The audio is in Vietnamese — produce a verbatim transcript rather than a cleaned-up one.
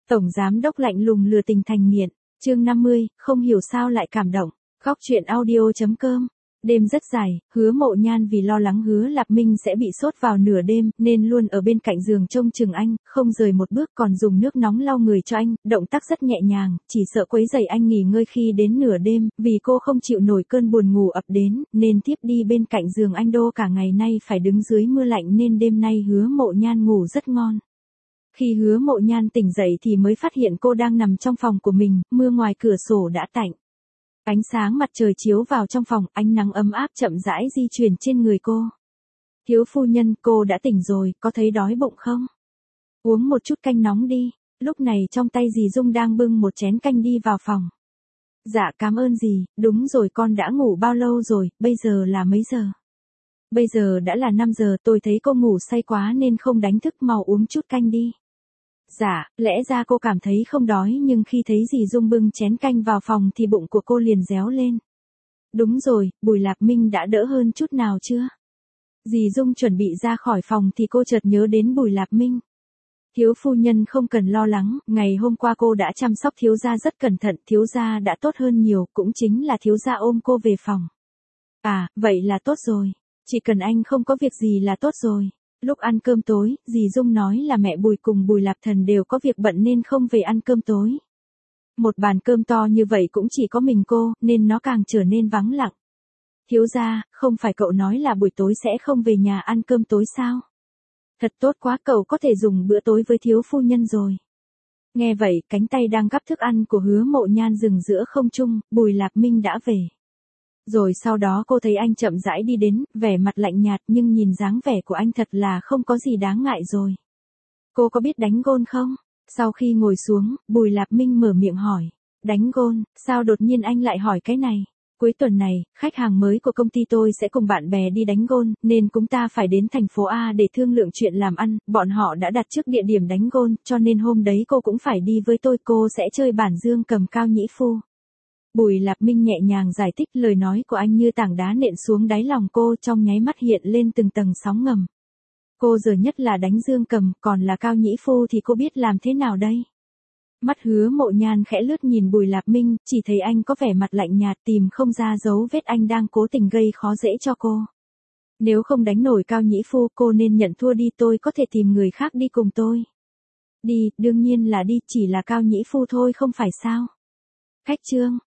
Tổng giám đốc lạnh lùng lừa tình thành nghiện. Chương năm mươi, không hiểu sao lại cảm động. Góc truyện audio chấm com. Đêm rất dài, Hứa Mộ Nhan vì lo lắng Hứa Lạp Minh sẽ bị sốt vào nửa đêm, nên luôn ở bên cạnh giường trông chừng anh, không rời một bước, còn dùng nước nóng lau người cho anh, động tác rất nhẹ nhàng, chỉ sợ quấy rầy anh nghỉ ngơi khi đến nửa đêm, vì cô không chịu nổi cơn buồn ngủ ập đến, nên tiếp đi bên cạnh giường anh đô cả ngày nay phải đứng dưới mưa lạnh nên đêm nay Hứa Mộ Nhan ngủ rất ngon. Khi Hứa Mộ Nhan tỉnh dậy thì mới phát hiện cô đang nằm trong phòng của mình, mưa ngoài cửa sổ đã tạnh. Ánh sáng mặt trời chiếu vào trong phòng, ánh nắng ấm áp chậm rãi di chuyển trên người cô. Thiếu phu nhân, cô đã tỉnh rồi, có thấy đói bụng không? Uống một chút canh nóng đi. Lúc này trong tay dì Dung đang bưng một chén canh đi vào phòng. Dạ cảm ơn dì, đúng rồi, con đã ngủ bao lâu rồi, bây giờ là mấy giờ? Bây giờ đã là năm giờ, tôi thấy cô ngủ say quá nên không đánh thức, mau uống chút canh đi. Dạ, lẽ ra cô cảm thấy không đói nhưng khi thấy dì Dung bưng chén canh vào phòng thì bụng của cô liền réo lên. Đúng rồi, Bùi Lạc Minh đã đỡ hơn chút nào chưa? Dì Dung chuẩn bị ra khỏi phòng thì cô chợt nhớ đến Bùi Lạc Minh. Thiếu phu nhân không cần lo lắng, ngày hôm qua cô đã chăm sóc thiếu gia rất cẩn thận, thiếu gia đã tốt hơn nhiều, cũng chính là thiếu gia ôm cô về phòng. À, vậy là tốt rồi, chỉ cần anh không có việc gì là tốt rồi. Lúc ăn cơm tối, dì Dung nói là mẹ Bùi cùng Bùi Lạp Thần đều có việc bận nên không về ăn cơm tối. Một bàn cơm to như vậy cũng chỉ có mình cô, nên nó càng trở nên vắng lặng. Thiếu gia, không phải cậu nói là buổi tối sẽ không về nhà ăn cơm tối sao? Thật tốt quá, cậu có thể dùng bữa tối với thiếu phu nhân rồi. Nghe vậy, cánh tay đang gắp thức ăn của Hứa Mộ Nhan dừng giữa không trung, Bùi Lạc Minh đã về. Rồi sau đó cô thấy anh chậm rãi đi đến, vẻ mặt lạnh nhạt nhưng nhìn dáng vẻ của anh thật là không có gì đáng ngại rồi. Cô có biết đánh gôn không? Sau khi ngồi xuống, Bùi Lạc Minh mở miệng hỏi. Đánh gôn, sao đột nhiên anh lại hỏi cái này? Cuối tuần này, khách hàng mới của công ty tôi sẽ cùng bạn bè đi đánh gôn, nên chúng ta phải đến thành phố A để thương lượng chuyện làm ăn, bọn họ đã đặt trước địa điểm đánh gôn, cho nên hôm đấy cô cũng phải đi với tôi, cô sẽ chơi bản dương cầm cao nhĩ phu. Bùi Lạc Minh nhẹ nhàng giải thích, lời nói của anh như tảng đá nện xuống đáy lòng cô, trong nháy mắt hiện lên từng tầng sóng ngầm. Cô giờ nhất là đánh dương cầm, còn là cao nhĩ phu thì cô biết làm thế nào đây? Mắt Hứa Mộ Nhan khẽ lướt nhìn Bùi Lạc Minh, chỉ thấy anh có vẻ mặt lạnh nhạt, tìm không ra dấu vết anh đang cố tình gây khó dễ cho cô. Nếu không đánh nổi cao nhĩ phu, cô nên nhận thua đi, tôi có thể tìm người khác đi cùng tôi. Đi, đương nhiên là đi, chỉ là cao nhĩ phu thôi không phải sao? Khách trương.